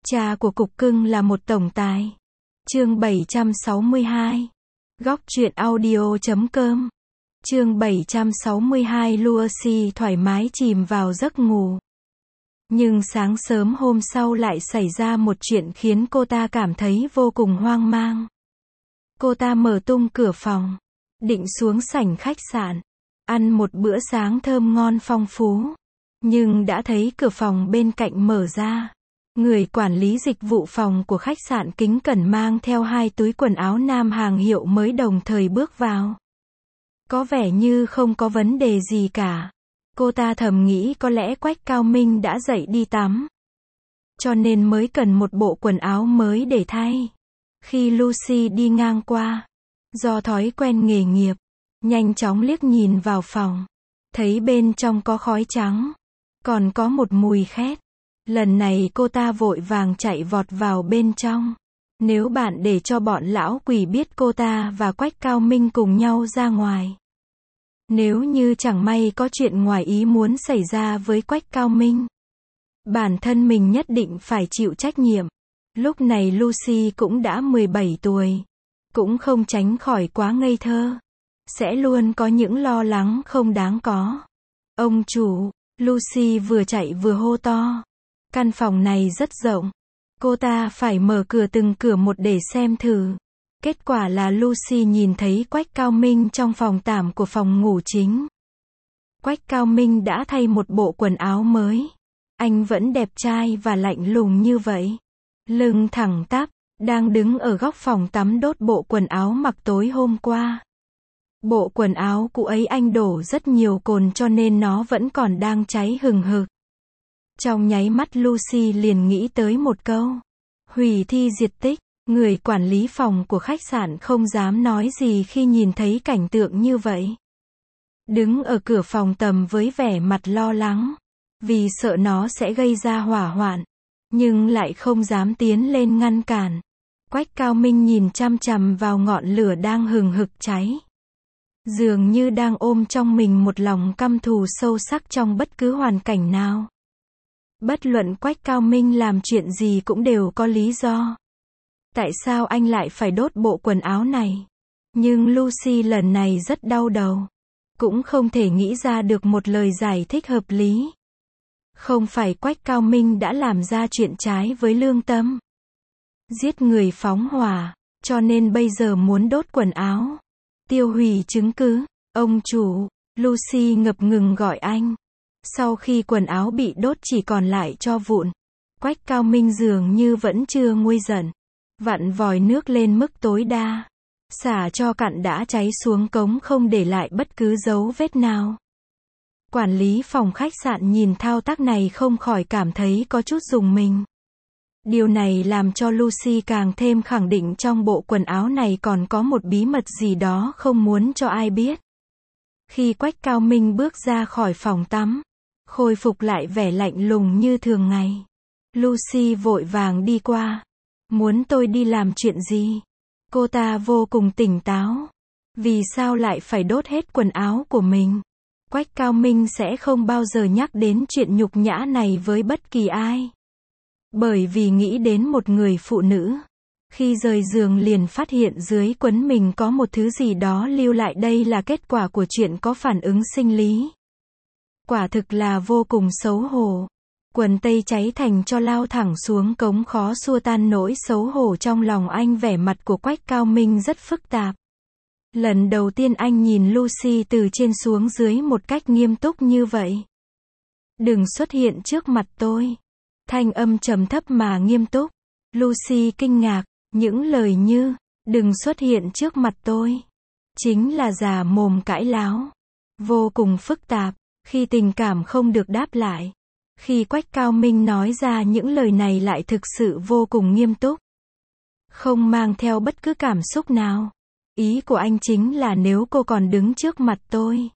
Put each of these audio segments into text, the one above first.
Cha của cục cưng là một tổng tài. Chương 762. Góc truyện audio.com. Chương 762. Lucy thoải mái chìm vào giấc ngủ. Nhưng sáng sớm hôm sau lại xảy ra một chuyện khiến cô ta cảm thấy vô cùng hoang mang. Cô ta mở tung cửa phòng, định xuống sảnh khách sạn, ăn một bữa sáng thơm ngon phong phú. Nhưng đã thấy cửa phòng bên cạnh mở ra. Người quản lý dịch vụ phòng của khách sạn kính cẩn mang theo 2 túi quần áo nam hàng hiệu mới đồng thời bước vào. Có vẻ như không có vấn đề gì cả. Cô ta thầm nghĩ có lẽ Quách Cao Minh đã dậy đi tắm, cho nên mới cần một bộ quần áo mới để thay. Khi Lucy đi ngang qua, do thói quen nghề nghiệp, nhanh chóng liếc nhìn vào phòng, thấy bên trong có khói trắng, còn có một mùi khét. Lần này cô ta vội vàng chạy vọt vào bên trong. Nếu bạn để cho bọn lão quỷ biết cô ta và Quách Cao Minh cùng nhau ra ngoài, nếu như chẳng may có chuyện ngoài ý muốn xảy ra với Quách Cao Minh, bản thân mình nhất định phải chịu trách nhiệm. Lúc này Lucy cũng đã 17 tuổi, cũng không tránh khỏi quá ngây thơ, sẽ luôn có những lo lắng không đáng có. Ông chủ, Lucy vừa chạy vừa hô to. Căn phòng này rất rộng, cô ta phải mở cửa từng cửa một để xem thử. Kết quả là Lucy nhìn thấy Quách Cao Minh trong phòng tạm của phòng ngủ chính. Quách Cao Minh đã thay một bộ quần áo mới. Anh vẫn đẹp trai và lạnh lùng như vậy. Lưng thẳng tắp, đang đứng ở góc phòng tắm đốt bộ quần áo mặc tối hôm qua. Bộ quần áo cũ ấy anh đổ rất nhiều cồn cho nên nó vẫn còn đang cháy hừng hực. Trong nháy mắt Lucy liền nghĩ tới một câu: hủy thi diệt tích. Người quản lý phòng của khách sạn không dám nói gì khi nhìn thấy cảnh tượng như vậy. Đứng ở cửa phòng tầm với vẻ mặt lo lắng, vì sợ nó sẽ gây ra hỏa hoạn, nhưng lại không dám tiến lên ngăn cản. Quách Cao Minh nhìn chằm chằm vào ngọn lửa đang hừng hực cháy, dường như đang ôm trong mình một lòng căm thù sâu sắc trong bất cứ hoàn cảnh nào. Bất luận Quách Cao Minh làm chuyện gì cũng đều có lý do. Tại sao anh lại phải đốt bộ quần áo này? Nhưng Lucy lần này rất đau đầu, cũng không thể nghĩ ra được một lời giải thích hợp lý. Không phải Quách Cao Minh đã làm ra chuyện trái với lương tâm, giết người phóng hỏa, cho nên bây giờ muốn đốt quần áo, tiêu hủy chứng cứ. Ông chủ, Lucy ngập ngừng gọi anh. Sau khi quần áo bị đốt chỉ còn lại tro vụn, Quách Cao Minh dường như vẫn chưa nguôi giận. Vặn vòi nước lên mức tối đa, xả cho cặn đã cháy xuống cống không để lại bất cứ dấu vết nào. Quản lý phòng khách sạn nhìn thao tác này không khỏi cảm thấy có chút rùng mình. Điều này làm cho Lucy càng thêm khẳng định trong bộ quần áo này còn có một bí mật gì đó không muốn cho ai biết. Khi Quách Cao Minh bước ra khỏi phòng tắm, khôi phục lại vẻ lạnh lùng như thường ngày, Lucy vội vàng đi qua. Muốn tôi đi làm chuyện gì? Cô ta vô cùng tỉnh táo. Vì sao lại phải đốt hết quần áo của mình? Quách Cao Minh sẽ không bao giờ nhắc đến chuyện nhục nhã này với bất kỳ ai. Bởi vì nghĩ đến một người phụ nữ, khi rời giường liền phát hiện dưới quần mình có một thứ gì đó lưu lại, đây là kết quả của chuyện có phản ứng sinh lý. Quả thực là vô cùng xấu hổ. Quần tây cháy thành tro lao thẳng xuống cống, khó xua tan nỗi xấu hổ trong lòng anh. Vẻ mặt của Quách Cao Minh rất phức tạp. Lần đầu tiên anh nhìn Lucy từ trên xuống dưới một cách nghiêm túc như vậy. Đừng xuất hiện trước mặt tôi. Thanh âm trầm thấp mà nghiêm túc. Lucy kinh ngạc, những lời như, đừng xuất hiện trước mặt tôi, chính là già mồm cãi láo. Vô cùng phức tạp, khi tình cảm không được đáp lại. Khi Quách Cao Minh nói ra những lời này lại thực sự vô cùng nghiêm túc, không mang theo bất cứ cảm xúc nào. Ý của anh chính là nếu cô còn đứng trước mặt tôi,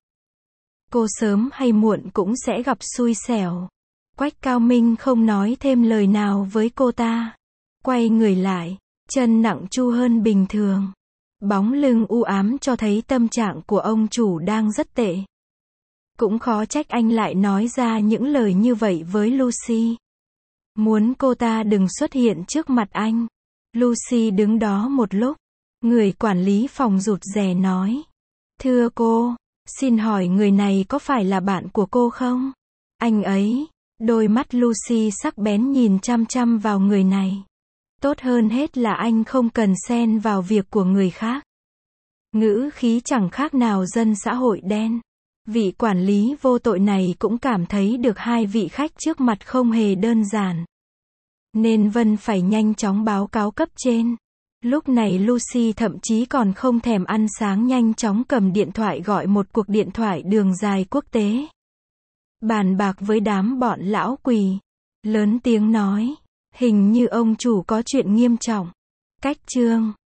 cô sớm hay muộn cũng sẽ gặp xui xẻo. Quách Cao Minh không nói thêm lời nào với cô ta. Quay người lại, chân nặng chu hơn bình thường. Bóng lưng u ám cho thấy tâm trạng của ông chủ đang rất tệ. Cũng khó trách anh lại nói ra những lời như vậy với Lucy. Muốn cô ta đừng xuất hiện trước mặt anh. Lucy đứng đó một lúc. Người quản lý phòng rụt rè nói. Thưa cô, xin hỏi người này có phải là bạn của cô không? Anh ấy. Đôi mắt Lucy sắc bén nhìn chăm chăm vào người này. Tốt hơn hết là anh không cần xen vào việc của người khác. Ngữ khí chẳng khác nào dân xã hội đen. Vị quản lý vô tội này cũng cảm thấy được hai vị khách trước mặt không hề đơn giản. Nên Vân phải nhanh chóng báo cáo cấp trên. Lúc này Lucy thậm chí còn không thèm ăn sáng, nhanh chóng cầm điện thoại gọi một cuộc điện thoại đường dài quốc tế. Bàn bạc với đám bọn lão quỳ. Lớn tiếng nói. Hình như ông chủ có chuyện nghiêm trọng. Cách chương